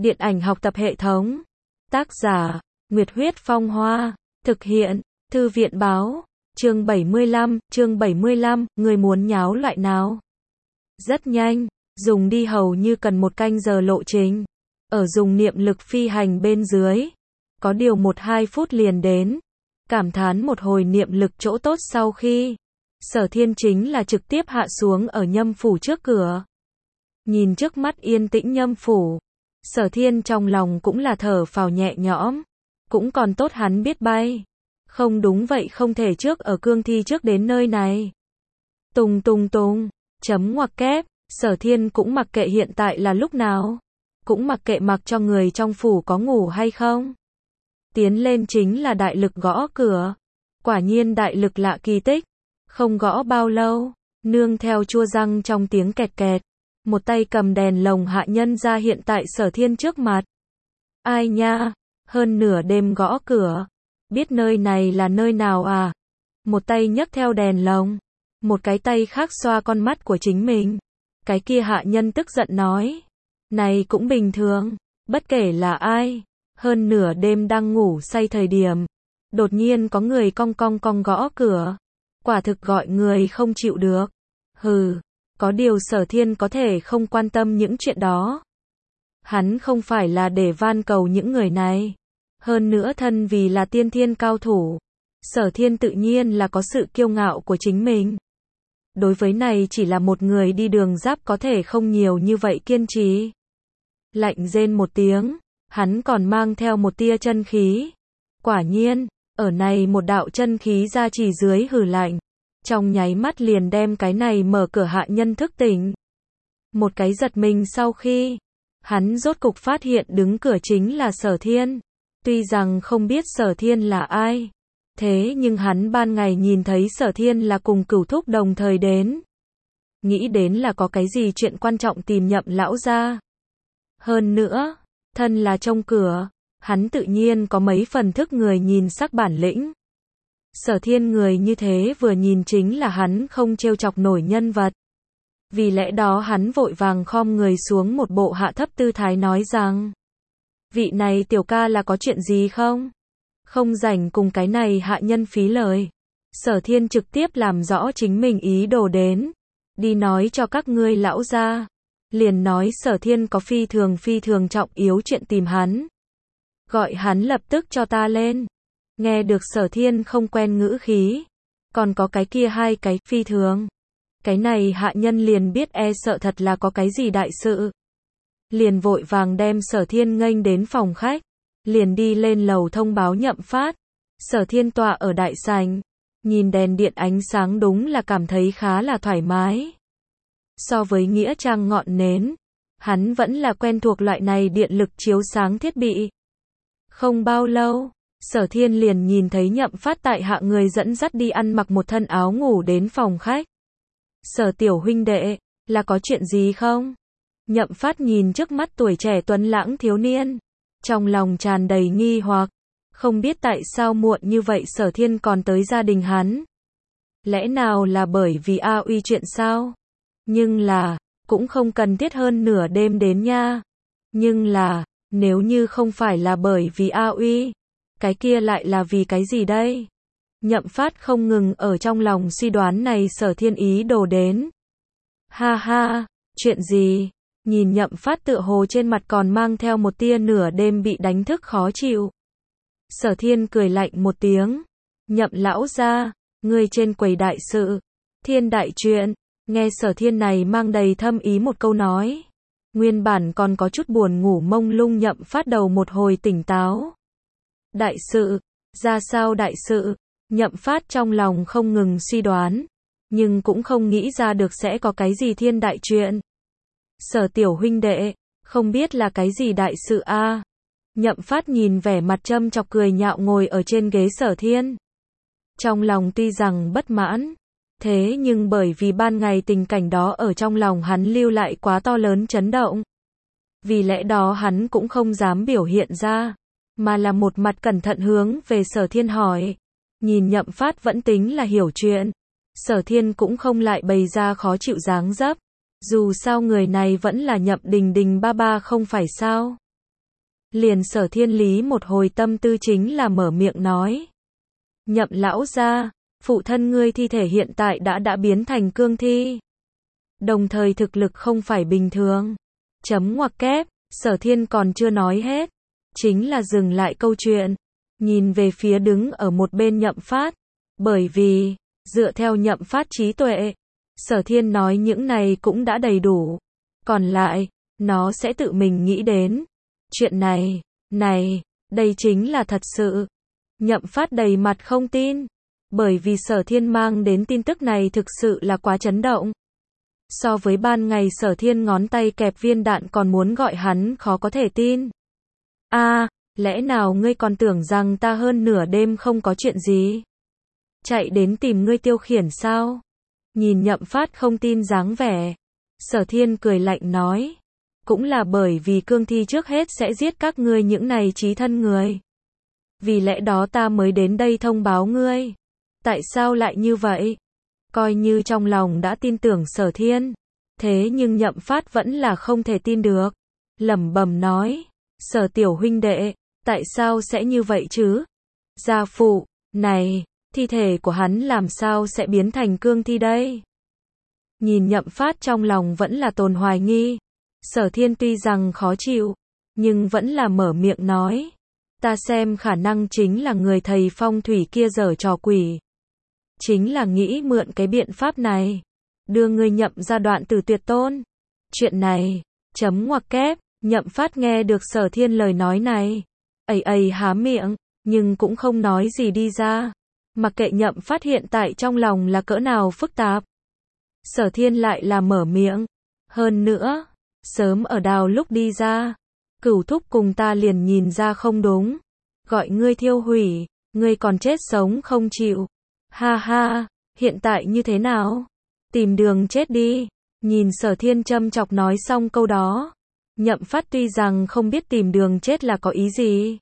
Điện ảnh học tập hệ thống. Tác giả, Nguyệt Huyết Phong Hoa. Thực hiện, Thư viện Báo. Chương 75, người muốn nháo loại nào? Rất nhanh, dùng đi hầu như cần 1 canh giờ lộ trình. Ở dùng niệm lực phi hành bên dưới. Có điều 1-2 phút liền đến. Cảm thán một hồi niệm lực chỗ tốt sau khi. Sở Thiên chính là trực tiếp hạ xuống ở Nhâm phủ trước cửa. Nhìn trước mắt yên tĩnh Nhâm phủ. Sở Thiên trong lòng cũng là thở phào nhẹ nhõm. Cũng còn tốt hắn biết bay. Không đúng vậy không thể trước ở cương thi trước đến nơi này. Tùng, chấm ngoặc kép, Sở Thiên cũng mặc kệ hiện tại là lúc nào. Cũng mặc kệ mặc cho người trong phủ có ngủ hay không. Tiến lên chính là đại lực gõ cửa. Quả nhiên đại lực lạ kỳ tích. Không gõ bao lâu, nương theo chua răng trong tiếng kẹt kẹt. Một tay cầm đèn lồng hạ nhân ra hiện tại Sở Thiên trước mặt. Ai nha, hơn nửa đêm gõ cửa. Biết nơi này là nơi nào à? Một tay nhấc theo đèn lồng. Một cái tay khác xoa con mắt của chính mình. Cái kia hạ nhân tức giận nói. Này cũng bình thường, bất kể là ai. Hơn nửa đêm đang ngủ say thời điểm. Đột nhiên có người cong gõ cửa. Quả thực gọi người không chịu được. Hừ, có điều Sở Thiên có thể không quan tâm những chuyện đó. Hắn không phải là để van cầu những người này. Hơn nữa thân vì là tiên thiên cao thủ. Sở Thiên tự nhiên là có sự kiêu ngạo của chính mình. Đối với này chỉ là một người đi đường giáp có thể không nhiều như vậy kiên trì. Lạnh rên một tiếng, hắn còn mang theo một tia chân khí. Quả nhiên, ở này một đạo chân khí ra chỉ dưới hừ lạnh. Trong nháy mắt liền đem cái này mở cửa hạ nhân thức tỉnh. Một cái giật mình sau khi, hắn rốt cục phát hiện đứng cửa chính là Sở Thiên. Tuy rằng không biết Sở Thiên là ai. Thế nhưng hắn ban ngày nhìn thấy Sở Thiên là cùng Cửu Thúc đồng thời đến. Nghĩ đến là có cái gì chuyện quan trọng tìm Nhậm lão gia. Hơn nữa, thân là trong cửa, hắn tự nhiên có mấy phần thức người nhìn sắc bản lĩnh. Sở Thiên người như thế vừa nhìn chính là hắn không trêu chọc nổi nhân vật. Vì lẽ đó hắn vội vàng khom người xuống một bộ hạ thấp tư thái nói rằng. Vị này tiểu ca là có chuyện gì không? Không rảnh cùng cái này hạ nhân phí lời. Sở Thiên trực tiếp làm rõ chính mình ý đồ đến. Đi nói cho các ngươi lão gia. Liền nói Sở Thiên có phi thường trọng yếu chuyện tìm hắn. Gọi hắn lập tức cho ta lên. Nghe được Sở Thiên không quen ngữ khí. Còn có cái kia hai cái phi thường. Cái này hạ nhân liền biết e sợ thật là có cái gì đại sự. Liền vội vàng đem Sở Thiên nghênh đến phòng khách. Liền đi lên lầu thông báo Nhậm Phát. Sở Thiên tọa ở đại sảnh. Nhìn đèn điện ánh sáng đúng là cảm thấy khá là thoải mái. So với nghĩa trang ngọn nến. Hắn vẫn là quen thuộc loại này điện lực chiếu sáng thiết bị. Không bao lâu. Sở Thiên liền nhìn thấy Nhậm Phát tại hạ người dẫn dắt đi ăn mặc một thân áo ngủ đến phòng khách. Sở tiểu huynh đệ, là có chuyện gì không? Nhậm Phát nhìn trước mắt tuổi trẻ tuấn lãng thiếu niên. Trong lòng tràn đầy nghi hoặc. Không biết tại sao muộn như vậy Sở Thiên còn tới gia đình hắn. Lẽ nào là bởi vì A Uy chuyện sao? Nhưng là, cũng không cần thiết hơn nửa đêm đến nha. Nhưng là, nếu như không phải là bởi vì A Uy. Cái kia lại là vì cái gì đây? Nhậm Phát không ngừng ở trong lòng suy đoán này Sở Thiên ý đồ đến. Ha ha, chuyện gì? Nhìn Nhậm Phát tựa hồ trên mặt còn mang theo một tia nửa đêm bị đánh thức khó chịu. Sở Thiên cười lạnh một tiếng. Nhậm lão gia, ngươi trên quầy đại sự. Thiên đại chuyện. Nghe Sở Thiên này mang đầy thâm ý một câu nói. Nguyên bản còn có chút buồn ngủ mông lung Nhậm Phát đầu một hồi tỉnh táo. Đại sự, ra sao đại sự? Nhậm Phát trong lòng không ngừng suy đoán, nhưng cũng không nghĩ ra được sẽ có cái gì thiên đại chuyện. Sở tiểu huynh đệ, không biết là cái gì đại sự a? Nhậm Phát nhìn vẻ mặt châm chọc cười nhạo ngồi ở trên ghế Sở Thiên. Trong lòng tuy rằng bất mãn, thế nhưng bởi vì ban ngày tình cảnh đó ở trong lòng hắn lưu lại quá to lớn chấn động. Vì lẽ đó hắn cũng không dám biểu hiện ra. Mà là một mặt cẩn thận hướng về Sở Thiên hỏi. Nhìn Nhậm Phát vẫn tính là hiểu chuyện. Sở Thiên cũng không lại bày ra khó chịu dáng dấp. Dù sao người này vẫn là Nhậm Đình Đình ba ba không phải sao. Liền Sở Thiên lý một hồi tâm tư chính là mở miệng nói. Nhậm lão gia, phụ thân ngươi thi thể hiện tại đã biến thành cương thi. Đồng thời thực lực không phải bình thường. Chấm ngoặc kép, Sở Thiên còn chưa nói hết. Chính là dừng lại câu chuyện. Nhìn về phía đứng ở một bên Nhậm Phát. Bởi vì, dựa theo Nhậm Phát trí tuệ, Sở Thiên nói những này cũng đã đầy đủ. Còn lại, nó sẽ tự mình nghĩ đến. Chuyện này, đây chính là thật sự. Nhậm Phát đầy mặt không tin. Bởi vì Sở Thiên mang đến tin tức này thực sự là quá chấn động. So với ban ngày Sở Thiên ngón tay kẹp viên đạn còn muốn gọi hắn khó có thể tin. Lẽ nào ngươi còn tưởng rằng ta hơn nửa đêm không có chuyện gì? Chạy đến tìm ngươi tiêu khiển sao? Nhìn Nhậm Phát không tin dáng vẻ. Sở Thiên cười lạnh nói. Cũng là bởi vì cương thi trước hết sẽ giết các ngươi những này chí thân người. Vì lẽ đó ta mới đến đây thông báo ngươi. Tại sao lại như vậy? Coi như trong lòng đã tin tưởng Sở Thiên. Thế nhưng Nhậm Phát vẫn là không thể tin được. Lẩm bẩm nói. Sở tiểu huynh đệ, tại sao sẽ như vậy chứ? Gia phụ, này, thi thể của hắn làm sao sẽ biến thành cương thi đây? Nhìn Nhậm Phát trong lòng vẫn là tồn hoài nghi. Sở Thiên tuy rằng khó chịu, nhưng vẫn là mở miệng nói. Ta xem khả năng chính là người thầy phong thủy kia giở trò quỷ. Chính là nghĩ mượn cái biện pháp này. Đưa ngươi Nhậm ra đoạn tử tuyệt tôn. Chuyện này, chấm ngoặc kép, Nhậm Phát nghe được Sở Thiên lời nói này. Há miệng, nhưng cũng không nói gì đi ra. Mặc kệ Nhậm Phát hiện tại trong lòng là cỡ nào phức tạp. Sở Thiên lại là mở miệng. Hơn nữa, sớm ở đào lúc đi ra. Cửu thúc cùng ta liền nhìn ra không đúng. Gọi ngươi thiêu hủy, ngươi còn chết sống không chịu. Ha ha, hiện tại như thế nào? Tìm đường chết đi. Nhìn Sở Thiên châm chọc nói xong câu đó. Nhậm Phát tuy rằng không biết tìm đường chết là có ý gì.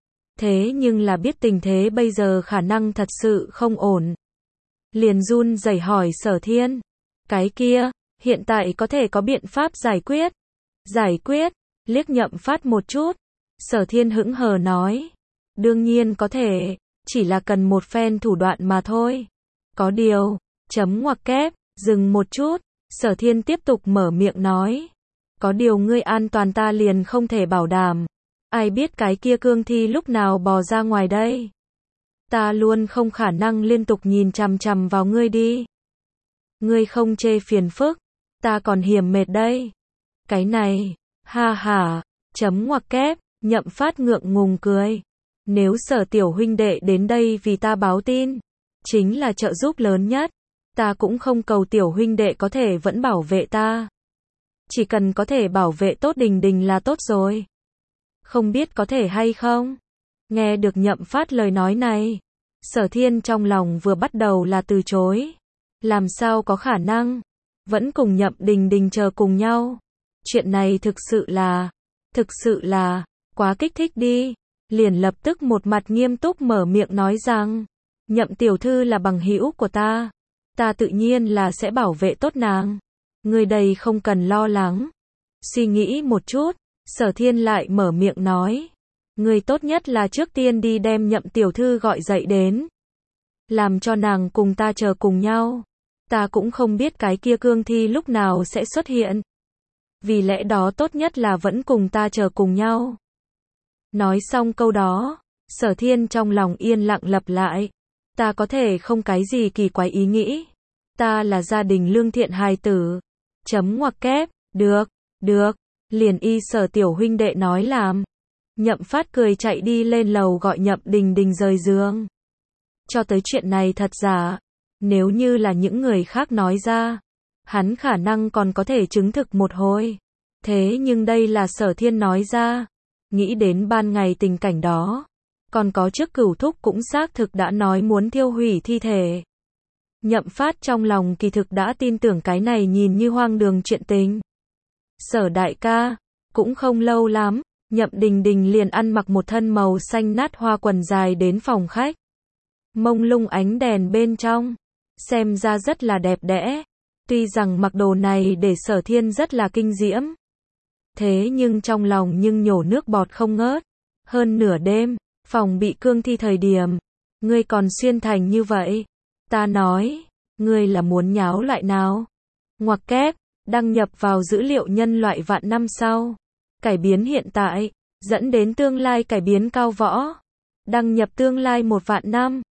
Thế nhưng là biết tình thế bây giờ khả năng thật sự không ổn. Liền run rẩy hỏi Sở Thiên. Cái kia, hiện tại có thể có biện pháp giải quyết. Giải quyết, liếc Nhậm Phát một chút. Sở Thiên hững hờ nói. Đương nhiên có thể, chỉ là cần một phen thủ đoạn mà thôi. Có điều, chấm ngoặc kép, dừng một chút. Sở Thiên tiếp tục mở miệng nói. Có điều ngươi an toàn ta liền không thể bảo đảm. Ai biết cái kia cương thi lúc nào bò ra ngoài đây. Ta luôn không khả năng liên tục nhìn chằm chằm vào ngươi đi. Ngươi không chê phiền phức, ta còn hiểm mệt đây. Cái này, ha ha, chấm ngoặc kép, Nhậm Phát ngượng ngùng cười. Nếu Sở tiểu huynh đệ đến đây vì ta báo tin, chính là trợ giúp lớn nhất. Ta cũng không cầu tiểu huynh đệ có thể vẫn bảo vệ ta. Chỉ cần có thể bảo vệ tốt Đình Đình là tốt rồi. Không biết có thể hay không? Nghe được Nhậm Phát lời nói này, Sở Thiên trong lòng vừa bắt đầu là từ chối. Làm sao có khả năng? Vẫn cùng Nhậm Đình Đình chờ cùng nhau. Chuyện này thực sự là, quá kích thích đi. Liền lập tức một mặt nghiêm túc mở miệng nói rằng, Nhậm tiểu thư là bằng hữu của ta. Ta tự nhiên là sẽ bảo vệ tốt nàng. Người đây không cần lo lắng. Suy nghĩ một chút, Sở Thiên lại mở miệng nói. Người tốt nhất là trước tiên đi đem Nhậm tiểu thư gọi dậy đến. Làm cho nàng cùng ta chờ cùng nhau. Ta cũng không biết cái kia cương thi lúc nào sẽ xuất hiện. Vì lẽ đó tốt nhất là vẫn cùng ta chờ cùng nhau. Nói xong câu đó, Sở Thiên trong lòng yên lặng lặp lại. Ta có thể không cái gì kỳ quái ý nghĩ. Ta là gia đình lương thiện hài tử. Chấm ngoặc kép, được, liền y Sở tiểu huynh đệ nói làm. Nhậm Phát cười chạy đi lên lầu gọi Nhậm Đình Đình rời giường. Cho tới chuyện này thật giả, nếu như là những người khác nói ra, hắn khả năng còn có thể chứng thực một hồi. Thế nhưng đây là Sở Thiên nói ra. Nghĩ đến ban ngày tình cảnh đó, còn có trước Cửu thúc cũng xác thực đã nói muốn thiêu hủy thi thể. Nhậm Phát trong lòng kỳ thực đã tin tưởng cái này nhìn như hoang đường chuyện tình. Sở đại ca, cũng không lâu lắm, Nhậm Đình Đình liền ăn mặc một thân màu xanh nát hoa quần dài đến phòng khách. Mông lung ánh đèn bên trong, xem ra rất là đẹp đẽ. Tuy rằng mặc đồ này để Sở Thiên rất là kinh diễm. Thế nhưng trong lòng nhưng nhổ nước bọt không ngớt. Hơn nửa đêm, phòng bị cương thi thời điểm. Ngươi còn xuyên thành như vậy. Ta nói, ngươi là muốn nháo lại nào? Ngoặc kép, đăng nhập vào dữ liệu nhân loại vạn năm sau. Cải biến hiện tại, dẫn đến tương lai cải biến cao võ. Đăng nhập tương lai 1 vạn năm.